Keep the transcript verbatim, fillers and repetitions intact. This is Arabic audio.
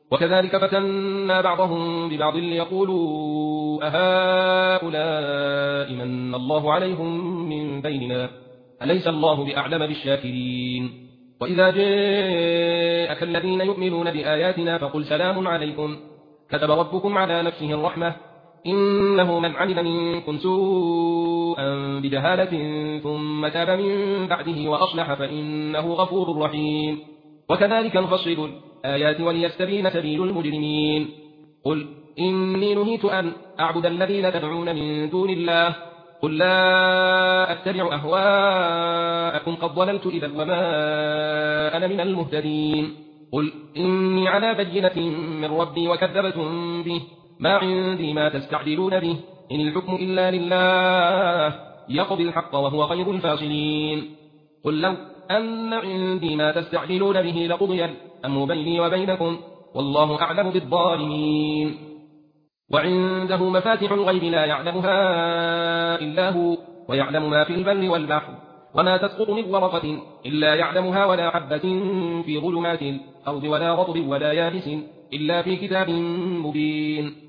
وكذلك فتنا بعضهم ببعض ليقولوا أهؤلاء من الله عليهم من بيننا أليس الله بأعلم بالشاكرين. وإذا جاءك الذين يؤمنون بآياتنا فقل سلام عليكم كتب ربكم على نفسه الرحمة إنه من عمل منكم سوءا بجهالة ثم تاب من بعده وأصلح فإنه غفور رحيم. وكذلك نفصل الآيات وليستبين سبيل المجرمين. قل إني نهيت أن أعبد الذين تدعون من دون الله قل لا أتبع أهواءكم قد ضللت إذا وما أنا من المهتدين. قل إني على بينة من ربي وكذبتم به ما عندي ما تستعجلون به إن الحكم إلا لله يقضي الحق وهو خير الفاصلين. قل لو أن عندي ما تستعجلون به لقضي الأمر بيني وبينكم والله أعلم بالظالمين. وعنده مفاتح الغيب لا يعلمها إلا هو ويعلم ما في البر والبحر وما تسقط من ورقة إلا يعلمها ولا حبة في ظلمات الأرض ولا رطب ولا يابس إلا في كتاب مبين.